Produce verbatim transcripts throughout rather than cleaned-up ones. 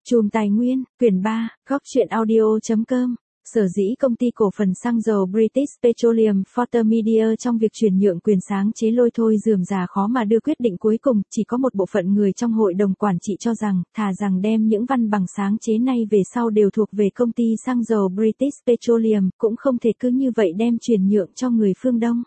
Chùm Tài nguyên, quyển ba, góc truyện audio.com. Sở dĩ công ty cổ phần xăng dầu British Petroleum Photomedia trong việc chuyển nhượng quyền sáng chế lôi thôi rườm rà khó mà đưa quyết định cuối cùng, chỉ có một bộ phận người trong hội đồng quản trị cho rằng, thà rằng đem những văn bằng sáng chế này về sau đều thuộc về công ty xăng dầu British Petroleum, cũng không thể cứ như vậy đem chuyển nhượng cho người phương Đông.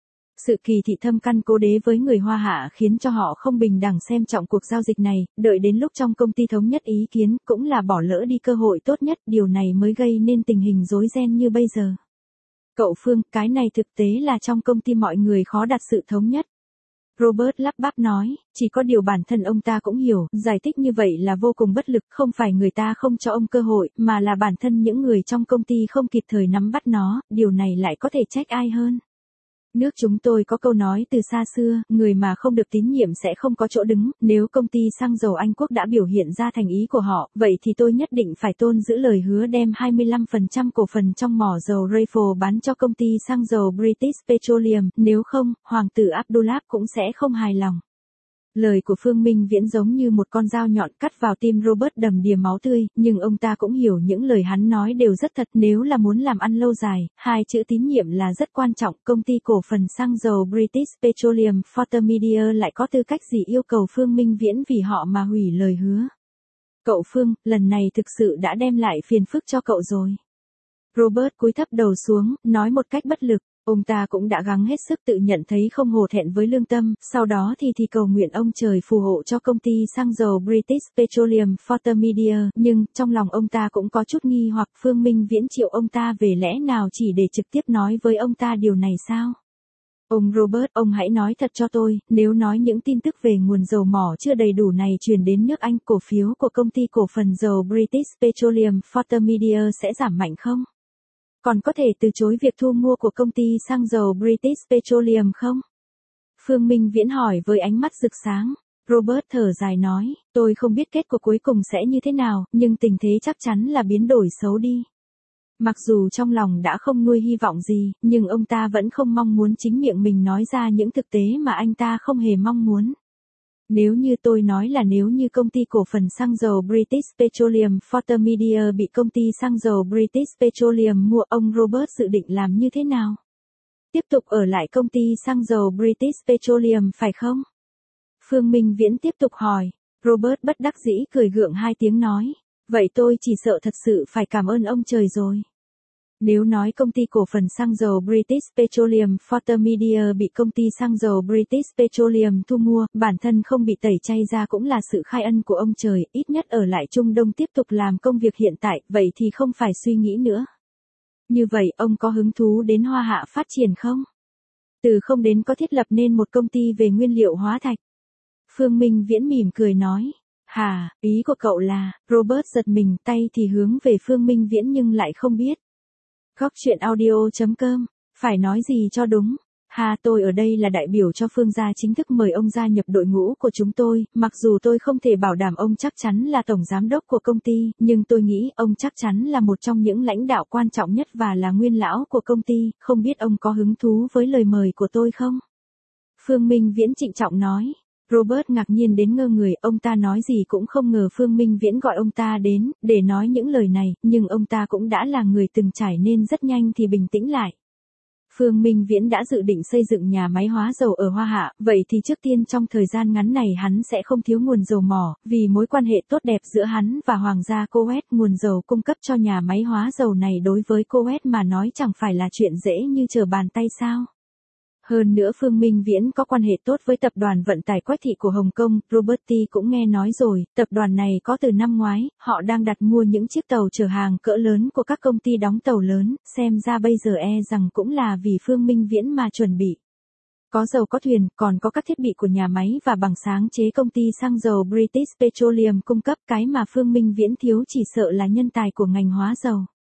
Sự kỳ thị thâm căn cố đế với người Hoa Hạ khiến cho họ không bình đẳng xem trọng cuộc giao dịch này, đợi đến lúc trong công ty thống nhất ý kiến cũng là bỏ lỡ đi cơ hội tốt nhất, điều này mới gây nên tình hình rối ren như bây giờ. Cậu Phương, cái này thực tế là trong công ty mọi người khó đạt sự thống nhất. Robert lắp bắp nói, chỉ có điều bản thân ông ta cũng hiểu, giải thích như vậy là vô cùng bất lực, không phải người ta không cho ông cơ hội, mà là bản thân những người trong công ty không kịp thời nắm bắt nó, điều này lại có thể trách ai hơn. Nước chúng tôi có câu nói từ xa xưa, người mà không được tín nhiệm sẽ không có chỗ đứng, nếu công ty xăng dầu Anh Quốc đã biểu hiện ra thành ý của họ, vậy thì tôi nhất định phải tôn giữ lời hứa đem hai mươi lăm phần trăm cổ phần trong mỏ dầu Raffle bán cho công ty xăng dầu British Petroleum, nếu không, Hoàng tử Abdullah cũng sẽ không hài lòng. Lời của Phương Minh Viễn giống như một con dao nhọn cắt vào tim Robert đầm đìa máu tươi, nhưng ông ta cũng hiểu những lời hắn nói đều rất thật, nếu là muốn làm ăn lâu dài, hai chữ tín nhiệm là rất quan trọng, công ty cổ phần xăng dầu British Petroleum Photomedia lại có tư cách gì yêu cầu Phương Minh Viễn vì họ mà hủy lời hứa. Cậu Phương, lần này thực sự đã đem lại phiền phức cho cậu rồi. Robert cúi thấp đầu xuống, nói một cách bất lực. Ông ta cũng đã gắng hết sức tự nhận thấy không hổ thẹn với lương tâm, sau đó thì thì cầu nguyện ông trời phù hộ cho công ty xăng dầu British Petroleum Photomedia, nhưng trong lòng ông ta cũng có chút nghi hoặc Phương Minh Viễn triệu ông ta về lẽ nào chỉ để trực tiếp nói với ông ta điều này sao? Ông Robert, ông hãy nói thật cho tôi, nếu nói những tin tức về nguồn dầu mỏ chưa đầy đủ này truyền đến nước Anh, cổ phiếu của công ty cổ phần dầu British Petroleum Photomedia sẽ giảm mạnh không? Còn có thể từ chối việc thu mua của công ty xăng dầu British Petroleum không? Phương Minh Viễn hỏi với ánh mắt rực sáng. Robert thở dài nói, tôi không biết kết quả cuối cùng sẽ như thế nào, nhưng tình thế chắc chắn là biến đổi xấu đi. Mặc dù trong lòng đã không nuôi hy vọng gì, nhưng ông ta vẫn không mong muốn chính miệng mình nói ra những thực tế mà anh ta không hề mong muốn. Nếu như tôi nói là nếu như công ty cổ phần xăng dầu British Petroleum Photomedia bị công ty xăng dầu British Petroleum mua, ông Robert dự định làm như thế nào? Tiếp tục ở lại công ty xăng dầu British Petroleum phải không? Phương Minh Viễn tiếp tục hỏi. Robert bất đắc dĩ cười gượng hai tiếng nói. Vậy tôi chỉ sợ thật sự phải cảm ơn ông trời rồi. Nếu nói công ty cổ phần xăng dầu British Petroleum Photomedia bị công ty xăng dầu British Petroleum thu mua, bản thân không bị tẩy chay ra cũng là sự khai ân của ông trời, ít nhất ở lại Trung Đông tiếp tục làm công việc hiện tại, vậy thì không phải suy nghĩ nữa. Như vậy, ông có hứng thú đến Hoa Hạ phát triển không? Từ không đến có thiết lập nên một công ty về nguyên liệu hóa thạch. Phương Minh Viễn mỉm cười nói. Hà, ý của cậu là, Robert giật mình, tay thì hướng về Phương Minh Viễn nhưng lại không biết. Góc truyện audio.com, phải nói gì cho đúng. Hà, tôi ở đây là đại biểu cho Phương gia chính thức mời ông gia nhập đội ngũ của chúng tôi, mặc dù tôi không thể bảo đảm ông chắc chắn là tổng giám đốc của công ty, nhưng tôi nghĩ ông chắc chắn là một trong những lãnh đạo quan trọng nhất và là nguyên lão của công ty, không biết ông có hứng thú với lời mời của tôi không? Phương Minh Viễn trịnh trọng nói. Robert ngạc nhiên đến ngơ người, ông ta nói gì cũng không ngờ Phương Minh Viễn gọi ông ta đến, để nói những lời này, nhưng ông ta cũng đã là người từng trải nên rất nhanh thì bình tĩnh lại. Phương Minh Viễn đã dự định xây dựng nhà máy hóa dầu ở Hoa Hạ, vậy thì trước tiên trong thời gian ngắn này hắn sẽ không thiếu nguồn dầu mỏ, vì mối quan hệ tốt đẹp giữa hắn và Hoàng gia Kuwait, nguồn dầu cung cấp cho nhà máy hóa dầu này đối với Kuwait mà nói chẳng phải là chuyện dễ như trở bàn tay sao. Hơn nữa Phương Minh Viễn có quan hệ tốt với tập đoàn vận tải Quách Thị của Hồng Kông, Roberti cũng nghe nói rồi, tập đoàn này có từ năm ngoái, họ đang đặt mua những chiếc tàu chở hàng cỡ lớn của các công ty đóng tàu lớn, xem ra bây giờ e rằng cũng là vì Phương Minh Viễn mà chuẩn bị. Có dầu có thuyền, còn có các thiết bị của nhà máy và bằng sáng chế công ty xăng dầu British Petroleum cung cấp, cái mà Phương Minh Viễn thiếu chỉ sợ là nhân tài của ngành hóa dầu.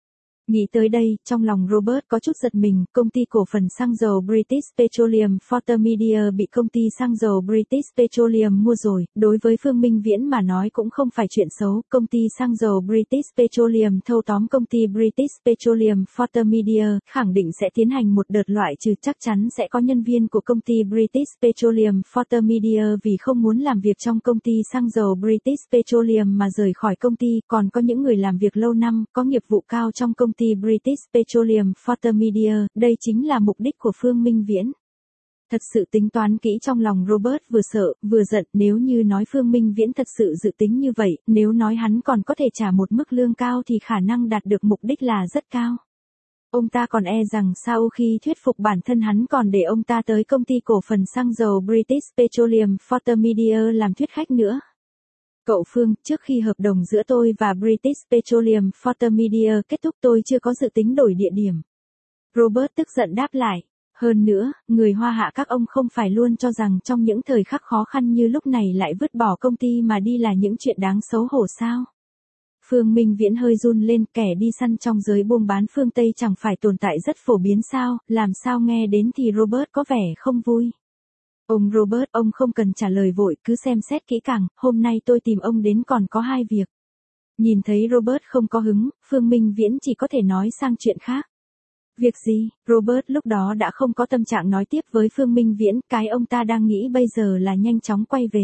Nghĩ tới đây, trong lòng Robert có chút giật mình, công ty cổ phần xăng dầu British Petroleum Photomedia bị công ty xăng dầu British Petroleum mua rồi, đối với Phương Minh Viễn mà nói cũng không phải chuyện xấu, công ty xăng dầu British Petroleum thâu tóm công ty British Petroleum Photomedia, khẳng định sẽ tiến hành một đợt loại trừ, chắc chắn sẽ có nhân viên của công ty British Petroleum Photomedia vì không muốn làm việc trong công ty xăng dầu British Petroleum mà rời khỏi công ty, còn có những người làm việc lâu năm, có nghiệp vụ cao trong công ty British Petroleum Photomedia, đây chính là mục đích của Phương Minh Viễn. Thật sự tính toán kỹ trong lòng Robert vừa sợ, vừa giận, nếu như nói Phương Minh Viễn thật sự dự tính như vậy, nếu nói hắn còn có thể trả một mức lương cao thì khả năng đạt được mục đích là rất cao. Ông ta còn e rằng sau khi thuyết phục bản thân hắn còn để ông ta tới công ty cổ phần xăng dầu British Petroleum Photomedia làm thuyết khách nữa. Cậu Phương, trước khi hợp đồng giữa tôi và British Petroleum Photomedia kết thúc tôi chưa có dự tính đổi địa điểm. Robert tức giận đáp lại. Hơn nữa, người Hoa Hạ các ông không phải luôn cho rằng trong những thời khắc khó khăn như lúc này lại vứt bỏ công ty mà đi là những chuyện đáng xấu hổ sao? Phương Minh Viễn hơi run lên, kẻ đi săn trong giới buôn bán phương Tây chẳng phải tồn tại rất phổ biến sao, làm sao nghe đến thì Robert có vẻ không vui. Ông Robert, ông không cần trả lời vội, cứ xem xét kỹ càng, hôm nay tôi tìm ông đến còn có hai việc. Nhìn thấy Robert không có hứng, Phương Minh Viễn chỉ có thể nói sang chuyện khác. Việc gì? Robert lúc đó đã không có tâm trạng nói tiếp với Phương Minh Viễn, cái ông ta đang nghĩ bây giờ là nhanh chóng quay về.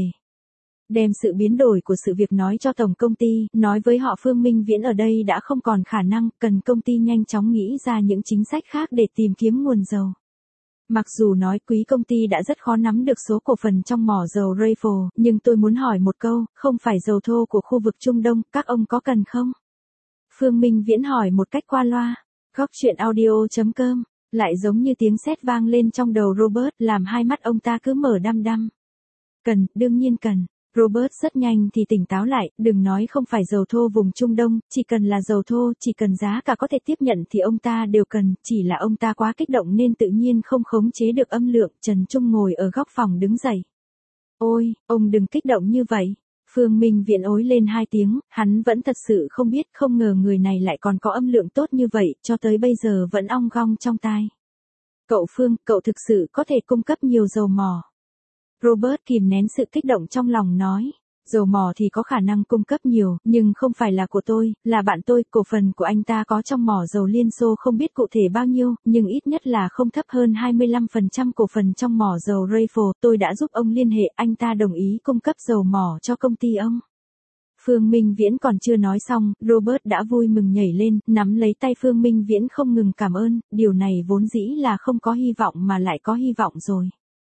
Đem sự biến đổi của sự việc nói cho tổng công ty, nói với họ Phương Minh Viễn ở đây đã không còn khả năng, cần công ty nhanh chóng nghĩ ra những chính sách khác để tìm kiếm nguồn dầu. Mặc dù nói quý công ty đã rất khó nắm được số cổ phần trong mỏ dầu Rayford, nhưng tôi muốn hỏi một câu, không phải dầu thô của khu vực Trung Đông, các ông có cần không? Phương Minh Viễn hỏi một cách qua loa. Góc chuyện audio chấm com, lại giống như tiếng sét vang lên trong đầu Robert, làm hai mắt ông ta cứ mở đăm đăm. Cần, đương nhiên cần. Robert rất nhanh thì tỉnh táo lại, đừng nói không phải dầu thô vùng Trung Đông, chỉ cần là dầu thô, chỉ cần giá cả có thể tiếp nhận thì ông ta đều cần, chỉ là ông ta quá kích động nên tự nhiên không khống chế được âm lượng. Trần Trung ngồi ở góc phòng đứng dậy. Ôi, ông đừng kích động như vậy. Phương Minh Viễn ối lên hai tiếng, hắn vẫn thật sự không biết, không ngờ người này lại còn có âm lượng tốt như vậy, cho tới bây giờ vẫn ong gong trong tai. Cậu Phương, cậu thực sự có thể cung cấp nhiều dầu mỏ. Robert kìm nén sự kích động trong lòng nói. Dầu mỏ thì có khả năng cung cấp nhiều, nhưng không phải là của tôi, là bạn tôi, cổ phần của anh ta có trong mỏ dầu Liên Xô không biết cụ thể bao nhiêu, nhưng ít nhất là không thấp hơn hai mươi lăm phần trăm cổ phần trong mỏ dầu Rayford, tôi đã giúp ông liên hệ, anh ta đồng ý cung cấp dầu mỏ cho công ty ông. Phương Minh Viễn còn chưa nói xong, Robert đã vui mừng nhảy lên, nắm lấy tay Phương Minh Viễn không ngừng cảm ơn, điều này vốn dĩ là không có hy vọng mà lại có hy vọng rồi.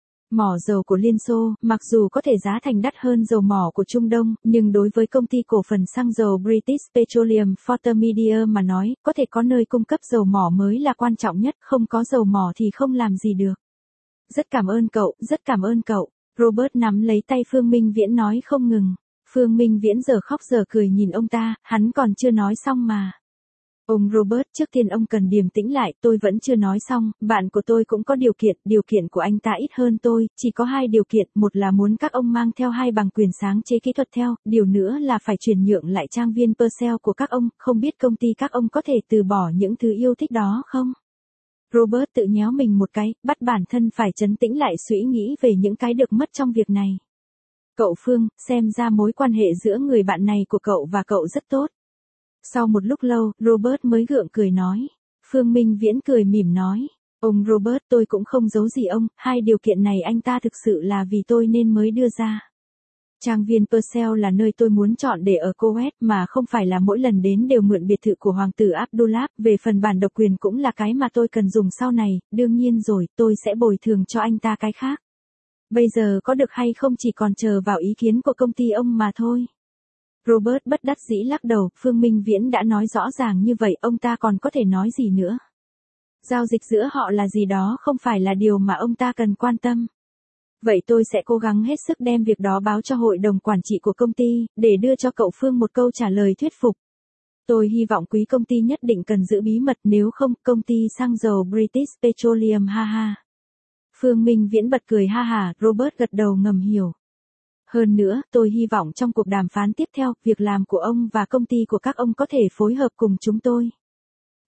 Mỏ dầu của Liên Xô, mặc dù có thể giá thành đắt hơn dầu mỏ của Trung Đông, nhưng đối với công ty cổ phần xăng dầu British Petroleum Photomedia mà nói, có thể có nơi cung cấp dầu mỏ mới là quan trọng nhất, không có dầu mỏ thì không làm gì được. Rất cảm ơn cậu, rất cảm ơn cậu. Robert nắm lấy tay Phương Minh Viễn nói không ngừng. Phương Minh Viễn giờ khóc giờ cười nhìn ông ta, hắn còn chưa nói xong mà. Ông Robert, trước tiên ông cần điềm tĩnh lại, tôi vẫn chưa nói xong, bạn của tôi cũng có điều kiện, điều kiện của anh ta ít hơn tôi, chỉ có hai điều kiện, một là muốn các ông mang theo hai bằng quyền sáng chế kỹ thuật theo, điều nữa là phải chuyển nhượng lại trang viên Purcell của các ông, không biết công ty các ông có thể từ bỏ những thứ yêu thích đó không? Robert tự nhéo mình một cái, bắt bản thân phải trấn tĩnh lại suy nghĩ về những cái được mất trong việc này. Cậu Phương, xem ra mối quan hệ giữa người bạn này của cậu và cậu rất tốt. Sau một lúc lâu, Robert mới gượng cười nói. Phương Minh Viễn cười mỉm nói. Ông Robert, tôi cũng không giấu gì ông, hai điều kiện này anh ta thực sự là vì tôi nên mới đưa ra. Trang viên Purcell là nơi tôi muốn chọn để ở Kuwait mà không phải là mỗi lần đến đều mượn biệt thự của Hoàng tử Abdullah, về phần bản độc quyền cũng là cái mà tôi cần dùng sau này, đương nhiên rồi, tôi sẽ bồi thường cho anh ta cái khác. Bây giờ có được hay không chỉ còn chờ vào ý kiến của công ty ông mà thôi. Robert bất đắc dĩ lắc đầu, Phương Minh Viễn đã nói rõ ràng như vậy, ông ta còn có thể nói gì nữa. Giao dịch giữa họ là gì đó không phải là điều mà ông ta cần quan tâm. Vậy tôi sẽ cố gắng hết sức đem việc đó báo cho hội đồng quản trị của công ty, để đưa cho cậu Phương một câu trả lời thuyết phục. Tôi hy vọng quý công ty nhất định cần giữ bí mật, nếu không, công ty xăng dầu British Petroleum ha ha. Phương Minh Viễn bật cười ha ha, Robert gật đầu ngầm hiểu. Hơn nữa, tôi hy vọng trong cuộc đàm phán tiếp theo, việc làm của ông và công ty của các ông có thể phối hợp cùng chúng tôi.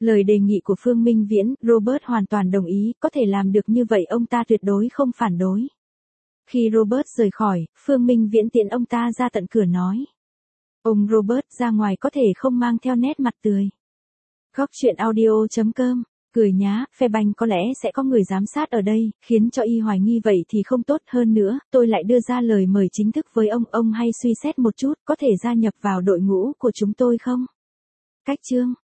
Lời đề nghị của Phương Minh Viễn, Robert hoàn toàn đồng ý, có thể làm được như vậy ông ta tuyệt đối không phản đối. Khi Robert rời khỏi, Phương Minh Viễn tiễn ông ta ra tận cửa nói. Ông Robert ra ngoài có thể không mang theo nét mặt tươi. Góc chuyện audio chấm com, cười nhá, phe banh có lẽ sẽ có người giám sát ở đây, khiến cho y hoài nghi vậy thì không tốt hơn nữa, tôi lại đưa ra lời mời chính thức với ông, ông hay suy xét một chút, có thể gia nhập vào đội ngũ của chúng tôi không? Cách chương